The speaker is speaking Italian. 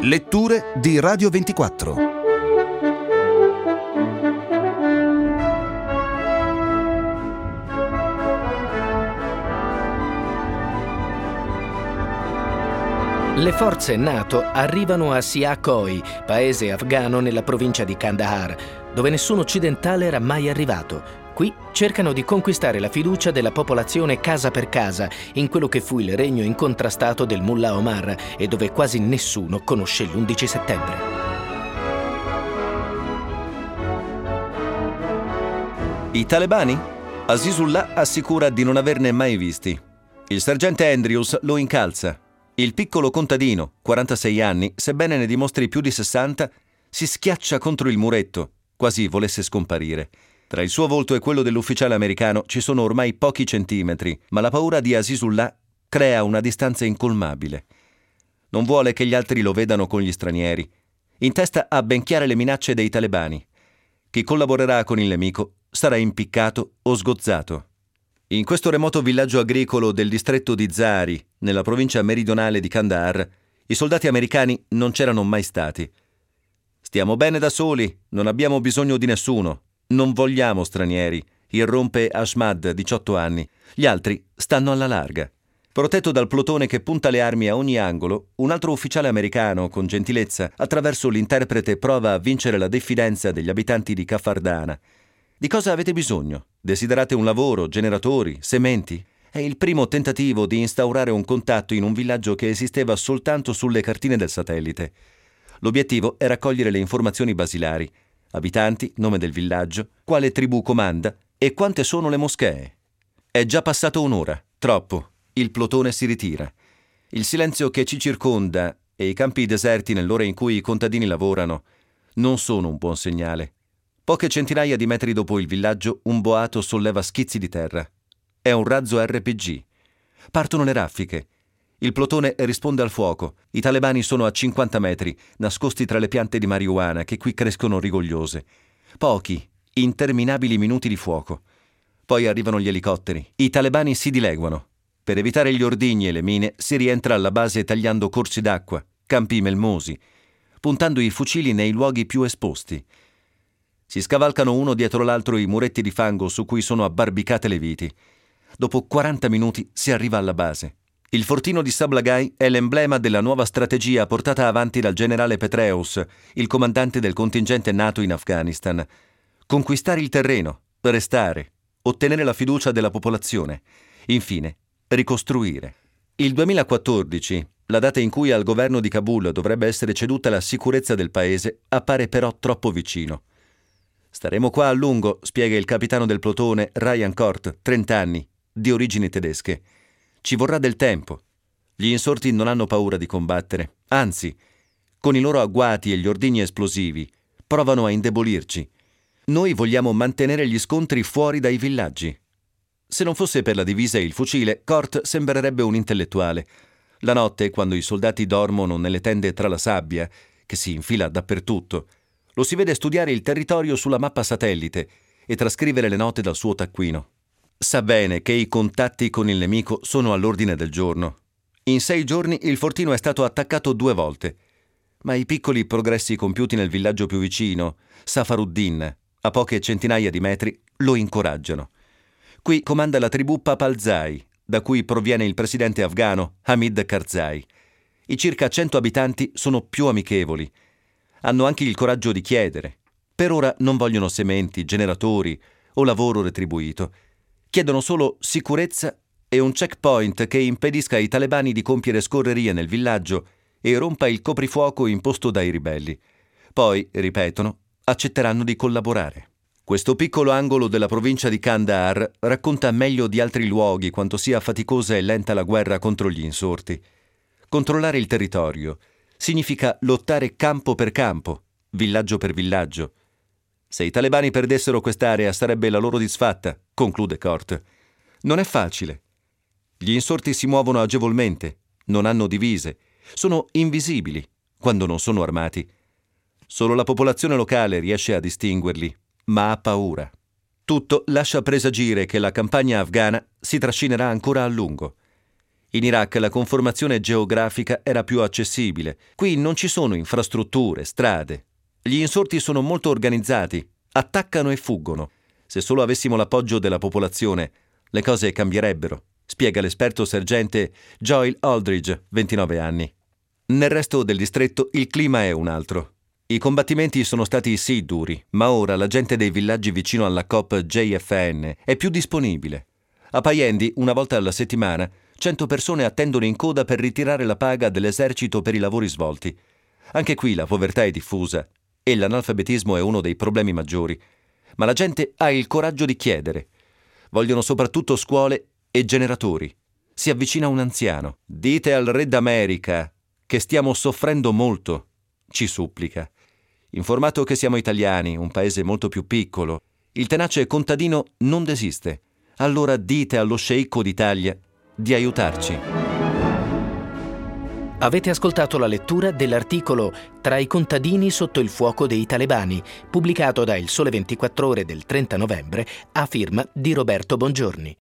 Letture di Radio 24. Le forze NATO arrivano a Siah-Koi, paese afghano nella provincia di Kandahar, dove nessun occidentale era mai arrivato. Qui cercano di conquistare la fiducia della popolazione casa per casa in quello che fu il regno incontrastato del Mullah Omar e dove quasi nessuno conosce l'11 settembre. I talebani? Azizullah assicura di non averne mai visti. Il sergente Andrews lo incalza. Il piccolo contadino, 46 anni, sebbene ne dimostri più di 60, si schiaccia contro il muretto, quasi volesse scomparire. Tra il suo volto e quello dell'ufficiale americano ci sono ormai pochi centimetri, ma la paura di Azizullah crea una distanza incolmabile. Non vuole che gli altri lo vedano con gli stranieri. In testa ha ben chiare le minacce dei talebani. Chi collaborerà con il nemico sarà impiccato o sgozzato. In questo remoto villaggio agricolo del distretto di Zari, nella provincia meridionale di Kandahar, i soldati americani non c'erano mai stati. «Stiamo bene da soli, non abbiamo bisogno di nessuno. Non vogliamo stranieri», irrompe Ahmad, 18 anni. Gli altri stanno alla larga. Protetto dal plotone che punta le armi a ogni angolo, un altro ufficiale americano, con gentilezza, attraverso l'interprete prova a vincere la diffidenza degli abitanti di Kafardana. «Di cosa avete bisogno? Desiderate un lavoro, generatori, sementi?» È il primo tentativo di instaurare un contatto in un villaggio che esisteva soltanto sulle cartine del satellite. L'obiettivo è raccogliere le informazioni basilari: abitanti, nome del villaggio, quale tribù comanda e quante sono le moschee. È già passato un'ora, troppo. Il plotone si ritira. Il silenzio che ci circonda e i campi deserti nell'ora in cui i contadini lavorano non sono un buon segnale. Poche centinaia di metri dopo il villaggio, un boato solleva schizzi di terra. È un razzo RPG. Partono le raffiche. Il plotone risponde al fuoco. I talebani sono a 50 metri, nascosti tra le piante di marijuana che qui crescono rigogliose. Pochi, interminabili minuti di fuoco. Poi arrivano gli elicotteri. I talebani si dileguano. Per evitare gli ordigni e le mine si rientra alla base tagliando corsi d'acqua, campi melmosi, puntando i fucili nei luoghi più esposti. Si scavalcano uno dietro l'altro i muretti di fango su cui sono abbarbicate le viti. Dopo 40 minuti si arriva alla base. Il fortino di Sablagai è l'emblema della nuova strategia portata avanti dal generale Petraeus, il comandante del contingente NATO in Afghanistan. Conquistare il terreno, restare, ottenere la fiducia della popolazione, infine ricostruire. Il 2014, la data in cui al governo di Kabul dovrebbe essere ceduta la sicurezza del paese, appare però troppo vicino. «Staremo qua a lungo», spiega il capitano del plotone Ryan Kort, 30 anni, di origini tedesche. «Ci vorrà del tempo. Gli insorti non hanno paura di combattere. Anzi, con i loro agguati e gli ordigni esplosivi, provano a indebolirci. Noi vogliamo mantenere gli scontri fuori dai villaggi». Se non fosse per la divisa e il fucile, Kort sembrerebbe un intellettuale. La notte, quando i soldati dormono nelle tende tra la sabbia, che si infila dappertutto, lo si vede studiare il territorio sulla mappa satellite e trascrivere le note dal suo taccuino. Sa bene che i contatti con il nemico sono all'ordine del giorno. In 6 giorni il fortino è stato attaccato 2 volte, ma i piccoli progressi compiuti nel villaggio più vicino, Safaruddin, a poche centinaia di metri, lo incoraggiano. Qui comanda la tribù Papalzai, da cui proviene il presidente afghano Hamid Karzai. I circa 100 abitanti sono più amichevoli. Hanno anche il coraggio di chiedere. Per ora non vogliono sementi, generatori o lavoro retribuito. Chiedono solo sicurezza e un checkpoint che impedisca ai talebani di compiere scorrerie nel villaggio e rompa il coprifuoco imposto dai ribelli. Poi, ripetono, accetteranno di collaborare. Questo piccolo angolo della provincia di Kandahar racconta meglio di altri luoghi quanto sia faticosa e lenta la guerra contro gli insorti. Controllare il territorio significa lottare campo per campo, villaggio per villaggio. Se i talebani perdessero quest'area sarebbe la loro disfatta, conclude Kort. Non è facile. Gli insorti si muovono agevolmente, non hanno divise, sono invisibili quando non sono armati. Solo la popolazione locale riesce a distinguerli, ma ha paura. Tutto lascia presagire che la campagna afghana si trascinerà ancora a lungo. In Iraq la conformazione geografica era più accessibile. Qui non ci sono infrastrutture, strade. Gli insorti sono molto organizzati, attaccano e fuggono. Se solo avessimo l'appoggio della popolazione, le cose cambierebbero, spiega l'esperto sergente Joel Aldridge, 29 anni. Nel resto del distretto il clima è un altro. I combattimenti sono stati sì duri, ma ora la gente dei villaggi vicino alla COP JFN è più disponibile. A Payendi, una volta alla settimana, 100 persone attendono in coda per ritirare la paga dell'esercito per i lavori svolti. Anche qui la povertà è diffusa e l'analfabetismo è uno dei problemi maggiori. Ma la gente ha il coraggio di chiedere. Vogliono soprattutto scuole e generatori. Si avvicina un anziano. «Dite al re d'America che stiamo soffrendo molto», ci supplica. Informato che siamo italiani, un paese molto più piccolo, il tenace contadino non desiste. Allora dite allo sceicco d'Italia di aiutarci. Avete ascoltato la lettura dell'articolo Tra i contadini sotto il fuoco dei talebani, pubblicato da Il Sole 24 Ore del 30 novembre, a firma di Roberto Bongiorni.